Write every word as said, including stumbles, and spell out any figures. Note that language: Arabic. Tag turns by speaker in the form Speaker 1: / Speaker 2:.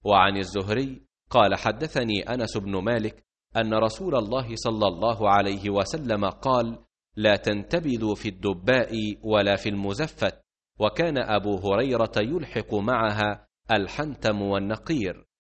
Speaker 1: وعن الزهري قال حدثني أنس بن مالك أن رسول الله صلى الله عليه وسلم قال: لا تنتبذوا في الدباء ولا في المزفت. وكان أبو هريرة يلحق معها الحنتم والنقير.